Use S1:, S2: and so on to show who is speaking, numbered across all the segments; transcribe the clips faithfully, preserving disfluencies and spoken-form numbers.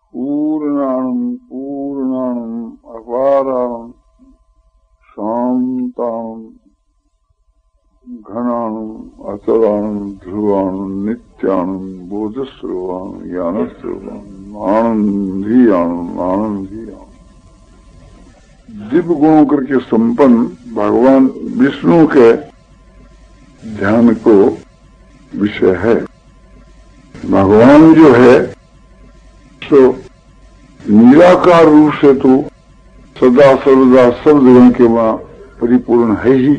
S1: पूर्णाणं पूर्णाणं अपाराणं शान्तां घनाणं अचलाणं ध्रुवाणं नित्याणं बोधस्वरूपाणं ज्ञानस्वरूपाणं आनंदीयाणं आनंदीयाणं। दिव्य गुणों करके संपन्न भगवान विष्णु के ध्यान को विषय है। भगवान जो है तो निराकार रूप से तो सदा सर्वदा सब जगह के वहां परिपूर्ण है ही।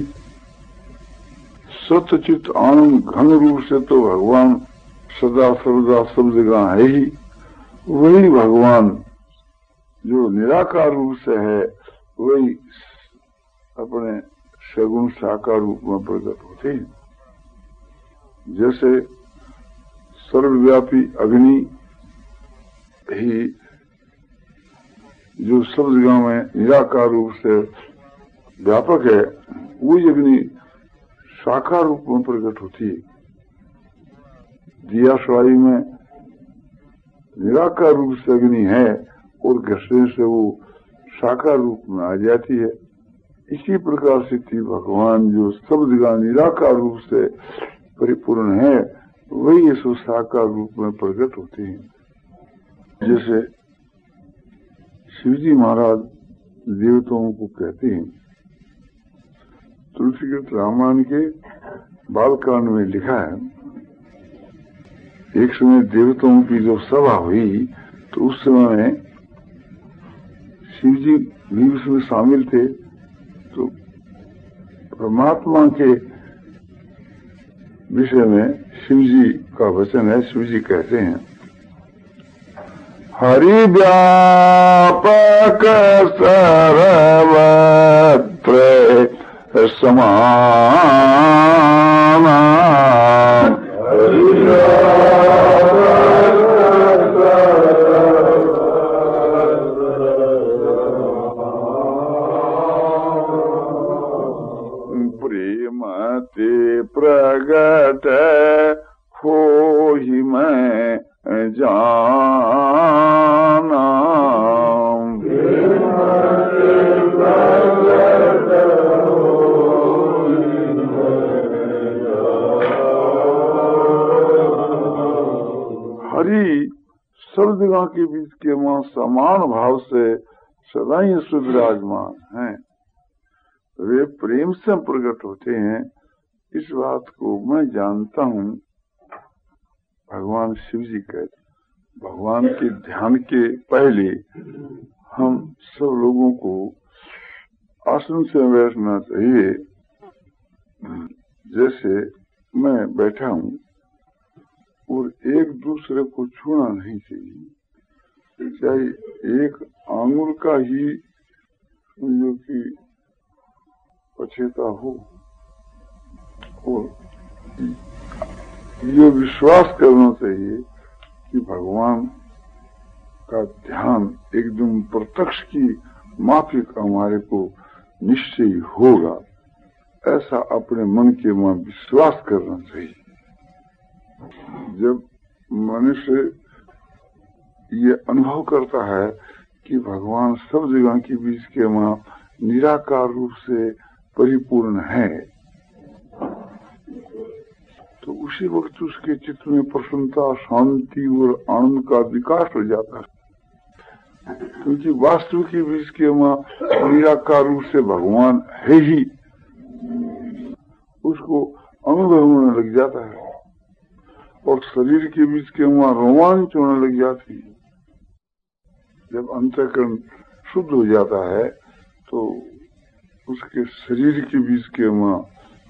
S1: सत्यचित आनंद घन रूप से तो भगवान सदा सर्वदा सब जगह है ही। वही भगवान जो निराकार रूप से है वही अपने सगुण साकार रूप में प्रकट होते हैं। जैसे सर्वव्यापी अग्नि ही जो सब जगह में निराकार रूप से व्यापक है, वही अग्नि साकार रूप में प्रकट होती है। दिया सलाई में निराकार रूप से अग्नि है और घसने से वो साकार रूप में आ जाती है। इसी प्रकार से थी भगवान जो सब जगह निराकार रूप से परिपूर्ण है, वही इस साकार रूप में प्रकट होते हैं। जैसे शिवजी महाराज देवताओं को कहते हैं, तुलसीकृत रामायण के बालकांड में लिखा है, एक समय देवताओं की जो सभा हुई तो उस समय शिवजी भी उसमें शामिल थे। तो परमात्मा के विषय में शिवजी का वचन है। शिवजी कहते हैं, हरि व्यापक सर्वत्र समान प्रेम ते प्रगट हो ही मैं जाना। हरि सब जगह के बीच के वहां समान भाव से सदा ही विराजमान हैं। वे प्रेम से प्रकट होते हैं। इस बात को मैं जानता हूँ। भगवान शिव जी कहते, भगवान के ध्यान के पहले हम सब लोगों को आसन से बैठना चाहिए। जैसे मैं बैठा हूँ और एक दूसरे को छूना नहीं चाहिए, चाहे एक आंगुल का ही जो कि पछेता हो। और ये विश्वास करना चाहिए कि भगवान का ध्यान एकदम प्रत्यक्ष की माफिक हमारे को निश्चय होगा, ऐसा अपने मन के में विश्वास करना चाहिए। जब मनुष्य ये अनुभव करता है कि भगवान सब जगह के बीच के वहां निराकार रूप से परिपूर्ण है, तो उसी वक्त उसके चित्त में प्रसन्नता, शांति और आनंद का विकास हो जाता है। क्योंकि वास्तव के बीच के वहां निराकार रूप से भगवान है ही, उसको अनुभव होने लग जाता है और शरीर के बीच के वहां रोमांच होने लग जाती है। जब अंतःकरण शुद्ध हो जाता है तो उसके शरीर के बीच के वहां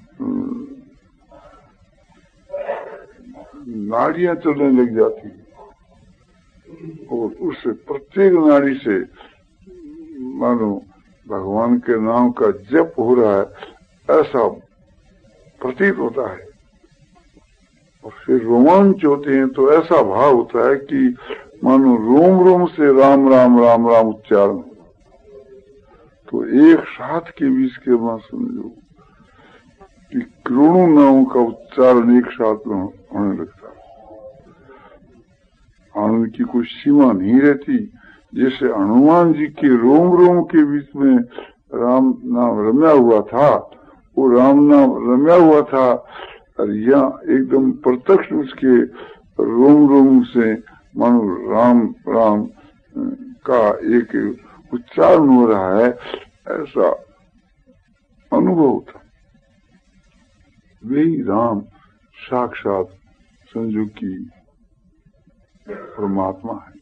S1: नाड़ियां चलने लग जाती है और उससे प्रत्येक नाड़ी से मानो भगवान के नाम का जप हो रहा है, ऐसा प्रतीत होता है। और फिर रोमांच होते हैं तो ऐसा भाव होता है कि मानो रोम रोम से राम राम राम राम उच्चारण। तो एक साथ के बीच के वहां समझो कि करोड़ों नामों का उच्चारण एक साथ होने लगता है। आनंद की कोई सीमा नहीं रहती। जैसे हनुमान जी के रोम रोम के बीच में राम नाम रम्या हुआ था, वो राम नाम रम्या हुआ था, और यहाँ एकदम प्रत्यक्ष उसके रोम रोम से मानो राम राम का एक उच्चारण हो रहा है, ऐसा अनुभव था। वही राम साक्षात संजोग की परमात्मा है।